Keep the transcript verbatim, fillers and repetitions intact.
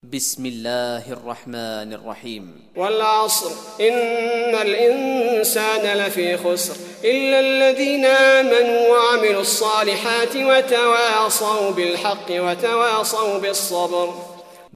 بسم الله الرحمن الرحيم. والعصر إن الإنسان لفي خسر إلا الذين آمنوا وعملوا الصالحات وتواصوا بالحق وتواصوا بالصبر.